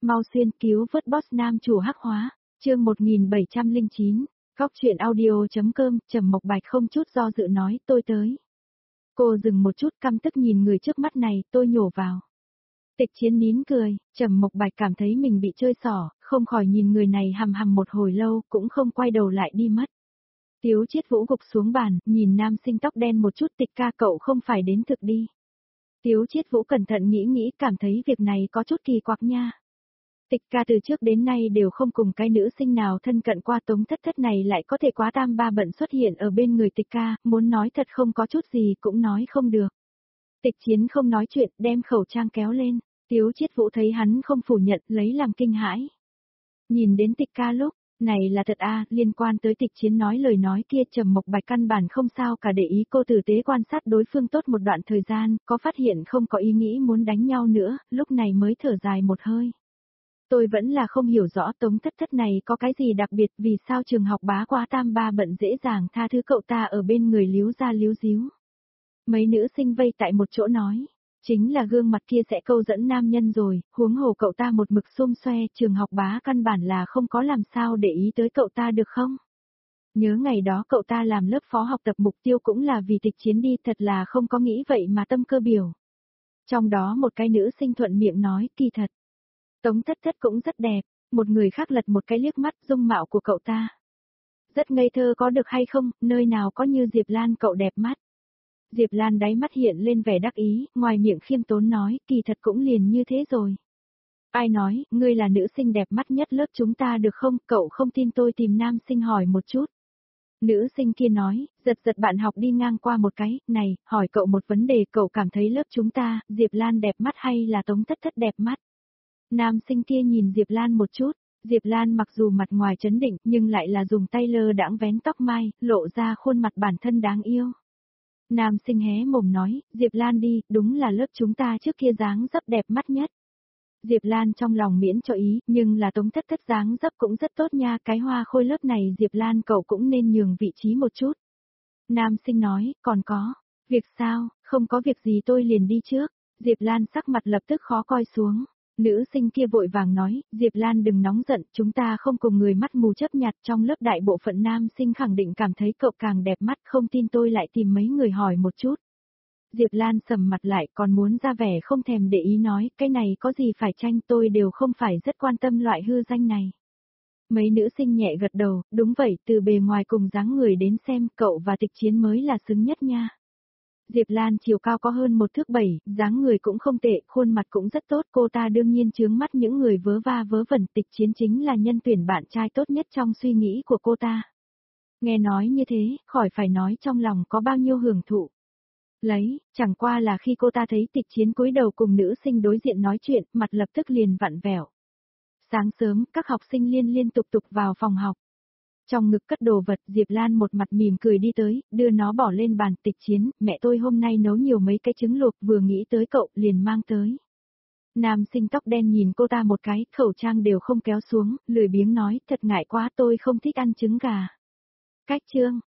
Mau xuyên cứu vớt boss nam chủ hắc hóa, chương 1709, góc chuyện audio.com, Trầm Mộc Bạch không chút do dự nói tôi tới. Cô dừng một chút căm tức nhìn người trước mắt này, tôi nhổ vào. Tịch Chiến nín cười, Trầm Mộc Bạch cảm thấy mình bị chơi xỏ, không khỏi nhìn người này hằm hằm một hồi lâu, cũng không quay đầu lại đi mất. Tiếu Chiết Vũ gục xuống bàn, nhìn nam sinh tóc đen một chút, Tịch ca cậu không phải đến thực đi. Tiếu Chiết Vũ cẩn thận nghĩ cảm thấy việc này có chút kỳ quặc nha. Tịch ca từ trước đến nay đều không cùng cái nữ sinh nào thân cận qua, Tống Thất Thất này lại có thể quá tam ba bận xuất hiện ở bên người Tịch ca, muốn nói thật không có chút gì cũng nói không được. Tịch Chiến không nói chuyện, đem khẩu trang kéo lên, Tiếu Chiết Vũ thấy hắn không phủ nhận, lấy làm kinh hãi. Nhìn đến Tịch ca lúc này là thật liên quan tới Tịch Chiến nói lời nói kia, Trầm Mộc Bạch căn bản không sao cả để ý, cô tử tế quan sát đối phương tốt một đoạn thời gian, có phát hiện không có ý nghĩ muốn đánh nhau nữa, lúc này mới thở dài một hơi. Tôi vẫn là không hiểu rõ Tống Thất Thất này có cái gì đặc biệt, vì sao trường học bá quá tam ba bận dễ dàng tha thứ cậu ta ở bên người líu ra líu díu. Mấy nữ sinh vây tại một chỗ nói, chính là gương mặt kia sẽ câu dẫn nam nhân rồi, huống hồ cậu ta một mực xôm xoe, trường học bá căn bản là không có làm sao để ý tới cậu ta được không? Nhớ ngày đó cậu ta làm lớp phó học tập mục tiêu cũng là vì Tịch Chiến đi, thật là không có nghĩ vậy mà tâm cơ biểu. Trong đó một cái nữ sinh thuận miệng nói, kỳ thật. Tống Thất Thất cũng rất đẹp, một người khác lật một cái liếc mắt, dung mạo của cậu ta. Rất ngây thơ có được hay không, nơi nào có như Diệp Lan cậu đẹp mắt. Diệp Lan đáy mắt hiện lên vẻ đắc ý, ngoài miệng khiêm tốn nói, kỳ thật cũng liền như thế rồi. Ai nói, ngươi là nữ sinh đẹp mắt nhất lớp chúng ta được không, cậu không tin tôi tìm nam sinh hỏi một chút. Nữ sinh kia nói, giật bạn học đi ngang qua một cái, này, hỏi cậu một vấn đề, cậu cảm thấy lớp chúng ta, Diệp Lan đẹp mắt hay là Tống Thất Thất đẹp mắt? Nam sinh kia nhìn Diệp Lan một chút, Diệp Lan mặc dù mặt ngoài trấn định nhưng lại là dùng tay lơ đãng vén tóc mai, lộ ra khuôn mặt bản thân đáng yêu. Nam sinh hé mồm nói, Diệp Lan đi, đúng là lớp chúng ta trước kia dáng dấp đẹp mắt nhất. Diệp Lan trong lòng miễn cho ý, nhưng là Tống Thất Thất dáng dấp cũng rất tốt nha, cái hoa khôi lớp này Diệp Lan cậu cũng nên nhường vị trí một chút. Nam sinh nói, còn có, việc sao, không có việc gì tôi liền đi trước. Diệp Lan sắc mặt lập tức khó coi xuống. Nữ sinh kia vội vàng nói, Diệp Lan đừng nóng giận, chúng ta không cùng người mắt mù chấp nhặt, trong lớp đại bộ phận nam sinh khẳng định cảm thấy cậu càng đẹp mắt, không tin tôi lại tìm mấy người hỏi một chút. Diệp Lan sầm mặt lại, còn muốn ra vẻ không thèm để ý nói, cái này có gì phải tranh, tôi đều không phải rất quan tâm loại hư danh này. Mấy nữ sinh nhẹ gật đầu, đúng vậy, từ bề ngoài cùng dáng người đến xem, cậu và Tịch Chiến mới là xứng nhất nha. Diệp Lan chiều cao có hơn 1 thước 7, dáng người cũng không tệ, khuôn mặt cũng rất tốt, cô ta đương nhiên chướng mắt những người vớ va vớ vẩn, Tịch Chiến chính là nhân tuyển bạn trai tốt nhất trong suy nghĩ của cô ta. Nghe nói như thế, khỏi phải nói trong lòng có bao nhiêu hưởng thụ. Chẳng qua là khi cô ta thấy Tịch Chiến cúi đầu cùng nữ sinh đối diện nói chuyện, mặt lập tức liền vặn vẹo. Sáng sớm, các học sinh liên tục vào phòng học. Trong ngực cất đồ vật, Diệp Lan một mặt mỉm cười đi tới, đưa nó bỏ lên bàn. Tịch Chiến, mẹ tôi hôm nay nấu nhiều mấy cái trứng luộc, vừa nghĩ tới cậu, liền mang tới. Nam sinh tóc đen nhìn cô ta một cái, khẩu trang đều không kéo xuống, lười biếng nói, thật ngại quá, tôi không thích ăn trứng gà. Cách chương,